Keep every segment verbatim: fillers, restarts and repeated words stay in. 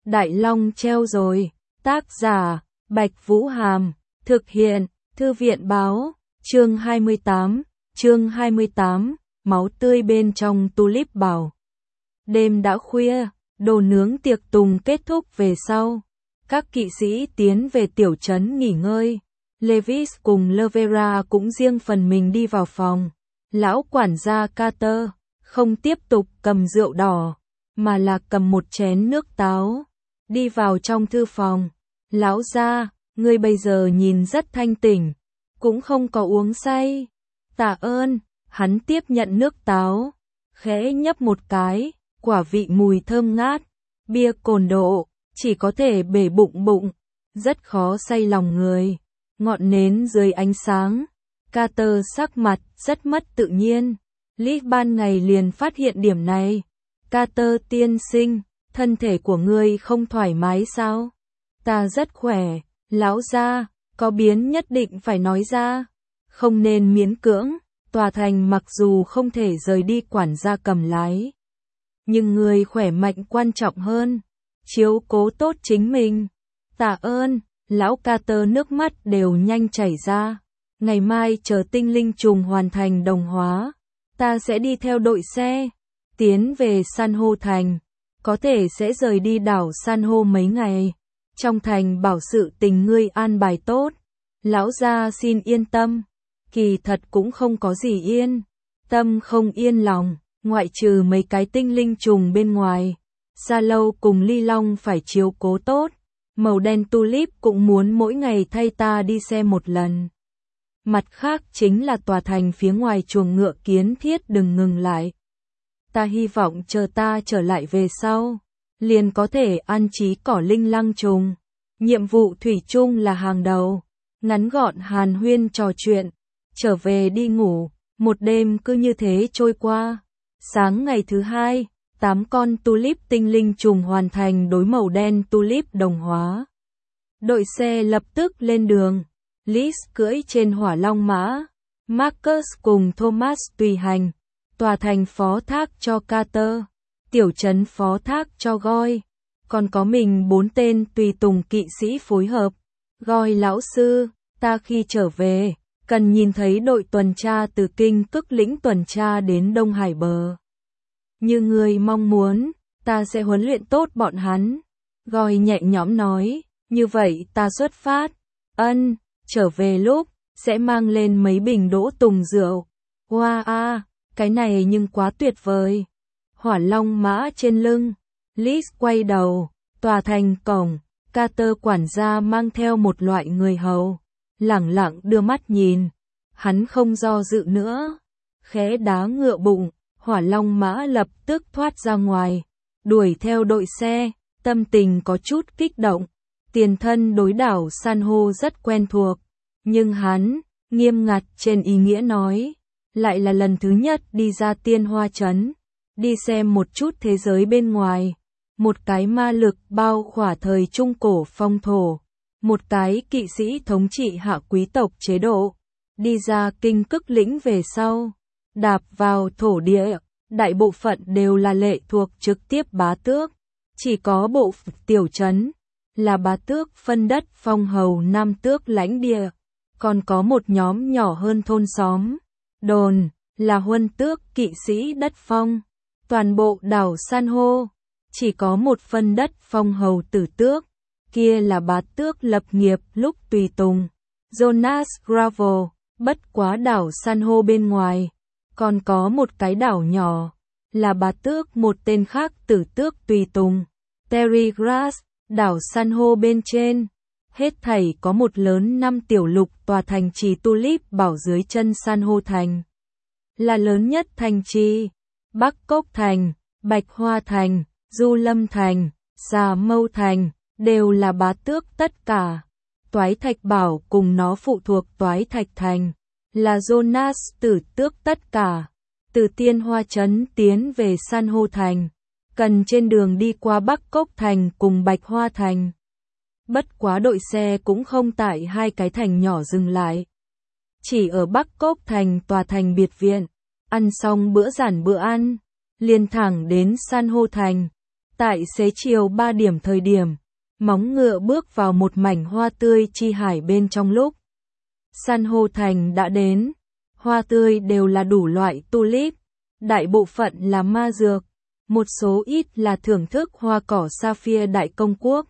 Đại Long treo rồi. Tác giả, Bạch Vũ Hàm. Thực hiện, Thư viện báo. Chương hai mươi tám. Chương hai mươi tám. Máu tươi bên trong tulip bảo. Đêm đã khuya, đồ nướng tiệc tùng kết thúc về sau. Các kỵ sĩ tiến về tiểu trấn nghỉ ngơi. Lewis cùng Lavera cũng riêng phần mình đi vào phòng. Lão quản gia Carter không tiếp tục cầm rượu đỏ, mà là cầm một chén nước táo. Đi vào trong thư phòng. Lão gia, ngươi bây giờ nhìn rất thanh tỉnh, cũng không có uống say. Tạ ơn. Hắn tiếp nhận nước táo, khẽ nhấp một cái, quả vị mùi thơm ngát. Bia cồn độ, chỉ có thể bể bụng bụng, rất khó say lòng người. Ngọn nến dưới ánh sáng, Carter sắc mặt rất mất tự nhiên. Lý ban ngày liền phát hiện điểm này. Carter tiên sinh, thân thể của ngươi không thoải mái sao? Ta rất khỏe. Lão gia, có biến nhất định phải nói ra, không nên miễn cưỡng. Tòa thành mặc dù không thể rời đi quản gia cầm lái, nhưng người khỏe mạnh quan trọng hơn. Chiếu cố tốt chính mình. Tạ ơn. Lão Carter nước mắt đều nhanh chảy ra. Ngày mai chờ tinh linh trùng hoàn thành đồng hóa, ta sẽ đi theo đội xe, tiến về San hô thành. Có thể sẽ rời đi đảo San hô mấy ngày. Trong thành bảo sự tình ngươi an bài tốt. Lão gia xin yên tâm. Kỳ thật cũng không có gì yên tâm không yên lòng, ngoại trừ mấy cái tinh linh trùng bên ngoài. Sa Lâu cùng Ly Long phải chiếu cố tốt. Màu đen tulip cũng muốn mỗi ngày thay ta đi xem một lần. Mặt khác chính là tòa thành phía ngoài chuồng ngựa kiến thiết đừng ngừng lại. Ta hy vọng chờ ta trở lại về sau, liền có thể an trí cỏ linh lăng trùng. Nhiệm vụ thủy chung là hàng đầu. Ngắn gọn hàn huyên trò chuyện, trở về đi ngủ. Một đêm cứ như thế trôi qua. Sáng ngày thứ hai, tám con tulip tinh linh trùng hoàn thành đối màu đen tulip đồng hóa. Đội xe lập tức lên đường. Liz cưỡi trên hỏa long mã, Marcus cùng Thomas tùy hành. Tòa thành phó thác cho Carter, tiểu trấn phó thác cho Goy, còn có mình bốn tên tùy tùng kỵ sĩ phối hợp. Goy lão sư, ta khi trở về, cần nhìn thấy đội tuần tra từ Kinh Cức lĩnh tuần tra đến Đông Hải bờ. Như người mong muốn, ta sẽ huấn luyện tốt bọn hắn. Goy nhẹ nhõm nói, như vậy ta xuất phát. Ân, trở về lúc, sẽ mang lên mấy bình đỗ tùng rượu. Wow a, cái này nhưng quá tuyệt vời. Hỏa long mã trên lưng. Liz quay đầu, tòa thành cổng, Carter quản gia mang theo một loại người hầu, lẳng lặng đưa mắt nhìn. Hắn không do dự nữa, khẽ đá ngựa bụng, hỏa long mã lập tức thoát ra ngoài, đuổi theo đội xe, tâm tình có chút kích động. Tiền thân đối đảo san hô rất quen thuộc, nhưng hắn, nghiêm ngặt trên ý nghĩa nói, lại là lần thứ nhất đi ra tiên hoa trấn, đi xem một chút thế giới bên ngoài. Một cái ma lực bao khỏa thời trung cổ phong thổ, một cái kỵ sĩ thống trị hạ quý tộc chế độ, đi ra Kinh Cức lĩnh về sau, đạp vào thổ địa, đại bộ phận đều là lệ thuộc trực tiếp bá tước, chỉ có bộ tiểu trấn là bá tước phân đất phong hầu nam tước lãnh địa, còn có một nhóm nhỏ hơn thôn xóm, đồn, là huân tước kỵ sĩ đất phong. Toàn bộ đảo san hô chỉ có một phân đất phong hầu tử tước, kia là bá tước lập nghiệp lúc tùy tùng, Jonas Gravel. Bất quá đảo san hô bên ngoài, còn có một cái đảo nhỏ, là bá tước một tên khác tử tước tùy tùng, Terry Grass. Đảo san hô bên trên, hết thảy có một lớn năm tiểu lục tòa thành trì tulip bảo dưới chân san hô thành. Là lớn nhất thành trì, Bắc Cốc thành, Bạch Hoa thành, Du Lâm thành, Xà Mâu thành, đều là bá tước tất cả. Toái Thạch Bảo cùng nó phụ thuộc Toái Thạch thành, là Jonas tử tước tất cả. Từ tiên hoa trấn tiến về san hô thành, cần trên đường đi qua Bắc Cốc thành cùng Bạch Hoa thành. Bất quá đội xe cũng không tại hai cái thành nhỏ dừng lại. Chỉ ở Bắc Cốc thành tòa thành biệt viện, ăn xong bữa giản bữa ăn, liền thẳng đến san hô thành. Tại xế chiều ba điểm thời điểm, móng ngựa bước vào một mảnh hoa tươi chi hải bên trong lúc. San hô thành đã đến, hoa tươi đều là đủ loại tulip, đại bộ phận là ma dược, một số ít là thưởng thức hoa cỏ sapphire đại công quốc.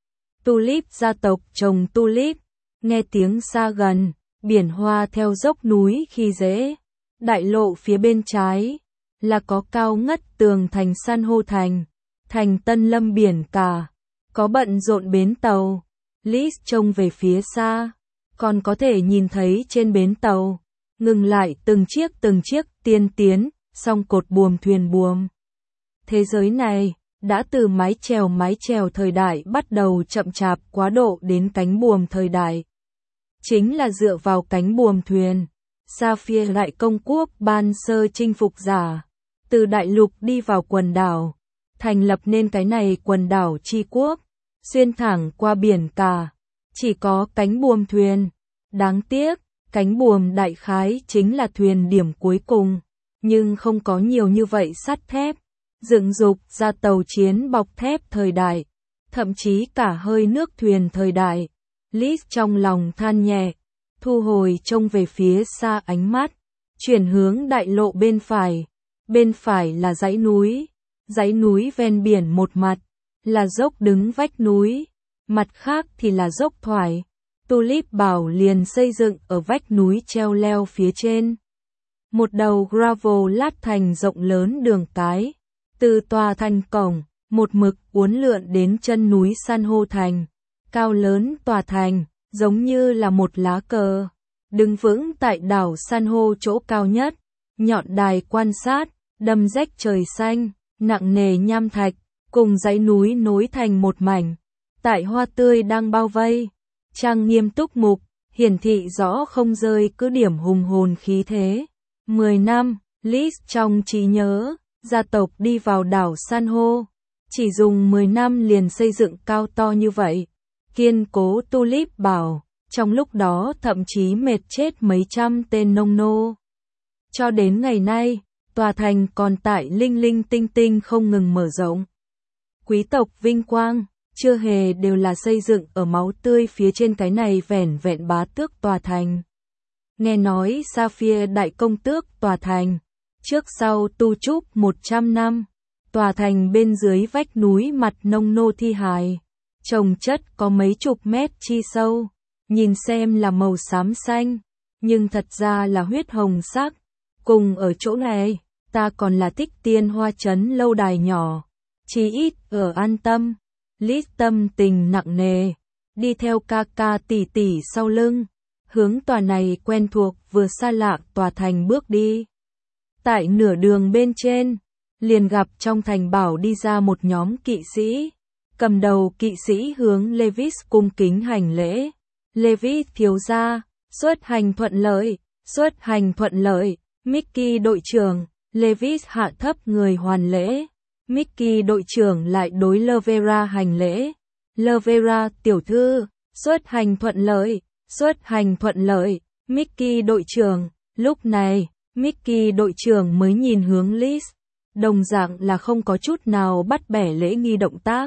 Tulip gia tộc trồng tulip, nghe tiếng xa gần, biển hoa theo dốc núi khi dễ. Đại lộ phía bên trái là có cao ngất tường thành san hô thành, thành Tân Lâm biển cả, có bận rộn bến tàu. Liz trông về phía xa, còn có thể nhìn thấy trên bến tàu, ngừng lại từng chiếc từng chiếc tiên tiến, song cột buồm thuyền buồm. Thế giới này, đã từ mái chèo mái chèo thời đại bắt đầu chậm chạp quá độ đến cánh buồm thời đại. Chính là dựa vào cánh buồm thuyền, Sapphire đại công quốc ban sơ chinh phục giả, từ đại lục đi vào quần đảo, thành lập nên cái này quần đảo chi quốc, xuyên thẳng qua biển cả, chỉ có cánh buồm thuyền. Đáng tiếc, cánh buồm đại khái chính là thuyền điểm cuối cùng, nhưng không có nhiều như vậy sắt thép, dựng dục ra tàu chiến bọc thép thời đại, thậm chí cả hơi nước thuyền thời đại. Liz trong lòng than nhẹ, thu hồi trông về phía xa ánh mắt, chuyển hướng đại lộ bên phải. Bên phải là dãy núi, dãy núi ven biển một mặt, là dốc đứng vách núi, mặt khác thì là dốc thoải. Tulip Bảo liền xây dựng ở vách núi treo leo phía trên. Một đầu gravel lát thành rộng lớn đường cái, từ tòa thành cổng, một mực uốn lượn đến chân núi san hô thành. Cao lớn tòa thành, giống như là một lá cờ, đứng vững tại đảo san hô chỗ cao nhất, nhọn đài quan sát, đâm rách trời xanh, nặng nề nham thạch, cùng dãy núi nối thành một mảnh. Tại hoa tươi đang bao vây, trang nghiêm túc mục, hiển thị rõ không rơi cứ điểm hùng hồn khí thế. Mười năm, Liz trong trí nhớ, gia tộc đi vào đảo san hô, chỉ dùng mười năm liền xây dựng cao to như vậy. Kiên cố Tulip Bảo, trong lúc đó thậm chí mệt chết mấy trăm tên nông nô. Cho đến ngày nay, tòa thành còn tại linh linh tinh tinh không ngừng mở rộng. Quý tộc vinh quang, chưa hề đều là xây dựng ở máu tươi phía trên cái này vẻn vẹn bá tước tòa thành. Nghe nói Sapphire đại công tước tòa thành, trước sau tu trúc một trăm năm, tòa thành bên dưới vách núi mặt nông nô thi hài. Trồng chất có mấy chục mét chi sâu, nhìn xem là màu xám xanh, nhưng thật ra là huyết hồng sắc. Cùng ở chỗ này, ta còn là thích tiên hoa trấn lâu đài nhỏ, chí ít ở an tâm. Liz tâm tình nặng nề, đi theo ca ca tỷ tỷ sau lưng, hướng tòa này quen thuộc vừa xa lạ tòa thành bước đi. Tại nửa đường bên trên, liền gặp trong thành bảo đi ra một nhóm kỵ sĩ. Cầm đầu kỵ sĩ hướng Levis cung kính hành lễ. Levis thiếu gia, xuất hành thuận lợi, xuất hành thuận lợi. Mickey đội trưởng, Levis hạ thấp người hoàn lễ. Mickey đội trưởng lại đối Lovera hành lễ. Lovera tiểu thư, xuất hành thuận lợi, xuất hành thuận lợi. Mickey đội trưởng, lúc này, Mickey đội trưởng mới nhìn hướng Liz, đồng dạng là không có chút nào bắt bẻ lễ nghi động tác.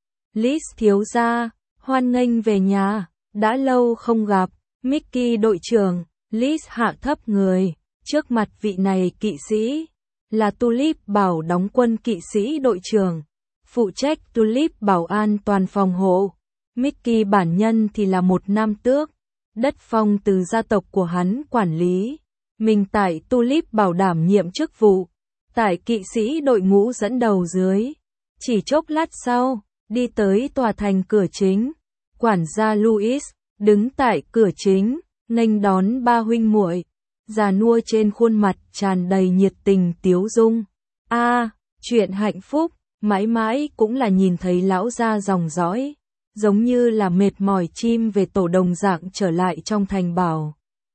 Liz thiếu gia, hoan nghênh về nhà, đã lâu không gặp. Mickey đội trưởng, Liz hạ thấp người, trước mặt vị này kỵ sĩ, là Tulip Bảo đóng quân kỵ sĩ đội trưởng, phụ trách Tulip Bảo an toàn phòng hộ. Mickey bản nhân thì là một nam tước, đất phong từ gia tộc của hắn quản lý, mình tại Tulip Bảo đảm nhiệm chức vụ, tại kỵ sĩ đội ngũ dẫn đầu dưới. Chỉ chốc lát sau, đi tới tòa thành cửa chính, quản gia Louis đứng tại cửa chính, nghênh đón ba huynh muội, già nua trên khuôn mặt tràn đầy nhiệt tình tiếu dung. A, à, chuyện hạnh phúc, mãi mãi cũng là nhìn thấy lão gia dòng dõi, giống như là mệt mỏi chim về tổ đồng dạng trở lại trong thành bảo.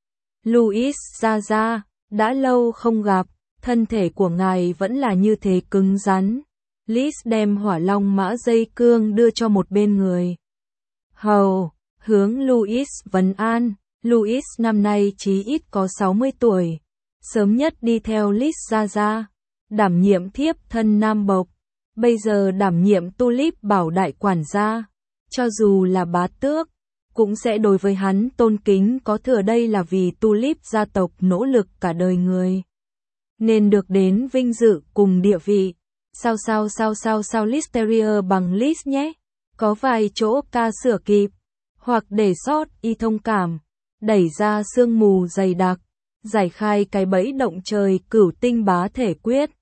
Louis gia gia, đã lâu không gặp, thân thể của ngài vẫn là như thế cứng rắn. Liz đem hỏa long mã dây cương đưa cho một bên người hầu, hướng Louis vấn an. Louis năm nay chí ít có sáu mươi tuổi, sớm nhất đi theo Liz ra ra, đảm nhiệm thiếp thân nam bộc. bây giờ đảm nhiệm Tulip Bảo đại quản gia, cho dù là bá tước, cũng sẽ đối với hắn tôn kính có thừa, đây là vì Tulip gia tộc nỗ lực cả đời người, nên được đến vinh dự cùng địa vị. Sao sao sao sao sao Listeria bằng list nhé, có vài chỗ ca sửa kịp, hoặc để sót y thông cảm, đẩy ra sương mù dày đặc, giải khai cái bẫy động trời cửu tinh bá thể quyết.